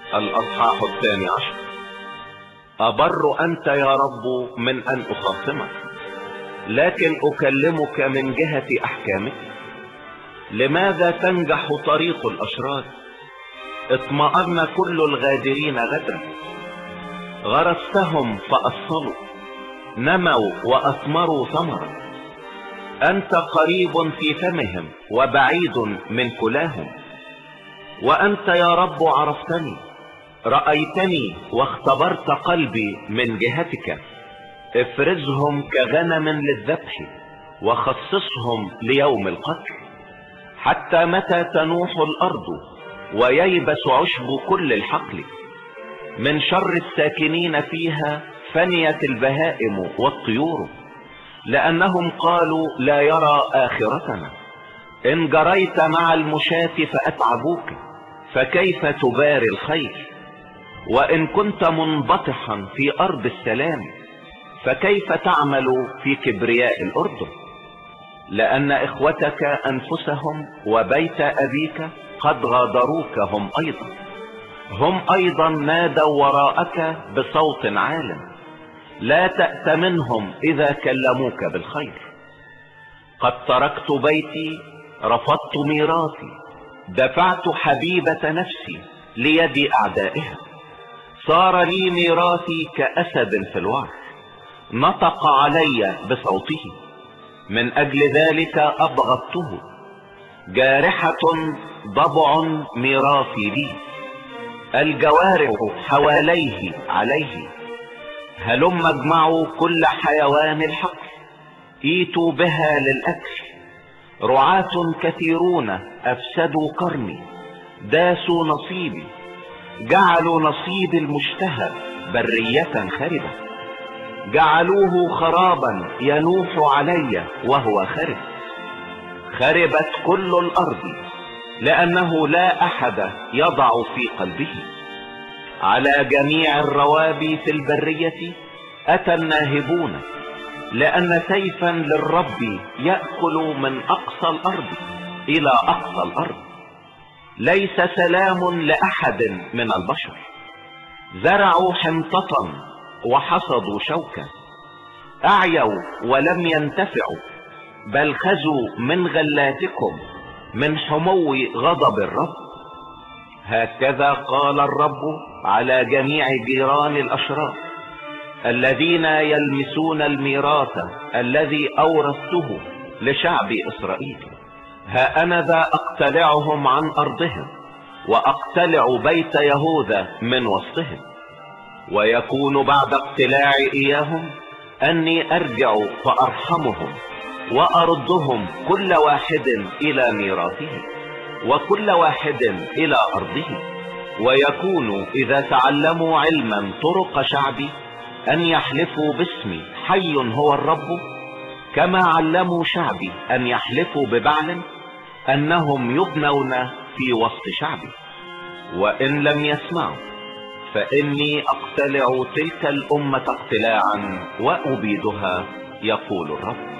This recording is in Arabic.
الأصحاح 12. أبر أنت يا رب من أن أخاصمك، لكن أكلمك من جهة أحكامك. لماذا تنجح طريق الأشرار؟ اطمأن كل الغادرين غدرا. غرستهم فأصلوا، نموا وأثمروا ثمرا. أنت قريب في فمهم وبعيد من كلاهم. وأنت يا رب عرفتني، رأيتني واختبرت قلبي من جهتك. افرزهم كغنم للذبح، وخصصهم ليوم القتل. حتى متى تنوح الأرض وييبس عشب كل الحقل؟ من شر الساكنين فيها فنيت البهائم والطيور، لأنهم قالوا لا يرى آخرتنا. إن جريت مع المشاة فأتعبوك، فكيف تباري الخير؟ وإن كنت منبطحا في أرض السلام، فكيف تعمل في كبرياء الأردن؟ لأن إخوتك أنفسهم وبيت أبيك قد غادروك هم أيضا نادوا وراءك بصوت عال. لا تأت منهم إذا كلموك بالخير. قد تركت بيتي، رفضت ميراثي، دفعت حبيبة نفسي ليد أعدائها. صار لي ميراثي كأسد في الوعر، نطق علي بصوته. من أجل ذلك أبغضته، جارحة ضبع ميراثي لي. الجوارح حواليه عليه. هلم اجمعوا كل حيوان الحقل، ايتوا بها للأكل. رعاة كثيرون أفسدوا قرني، داسوا نصيبي. جعلوا نصيب المشتهى برية خربة. جعلوه خرابا ينوح علي وهو خرب. خربت كل الأرض، لأنه لا أحد يضع في قلبه. على جميع الروابي في البرية أتى الناهبون، لأن سيفا للرب يأكل من أقصى الأرض إلى أقصى الأرض. ليس سلام لأحد من البشر. زرعوا حنطة وحصدوا شوكا. أعيوا ولم ينتفعوا، بل خزوا من غلاتكم من حمو غضب الرب. هكذا قال الرب على جميع جيران الأشرار الذين يلمسون الميراث الذي أورثته لشعب إسرائيل. ها أنا ذا أقتلعهم عن أرضهم، وأقتلع بيت يهوذا من وسطهم. ويكون بعد اقتلاع إياهم أني أرجع فأرحمهم، وأردهم كل واحد إلى ميراثه، وكل واحد إلى أرضه. ويكون إذا تعلموا علما طرق شعبي أن يحلفوا باسمي حي هو الرب، كما علموا شعبي أن يحلفوا ببعل، أنهم يبنون في وسط شعبي. وإن لم يسمعوا فإني أقتلع تلك الأمة اقتلاعا وأبيدها، يقول الرب.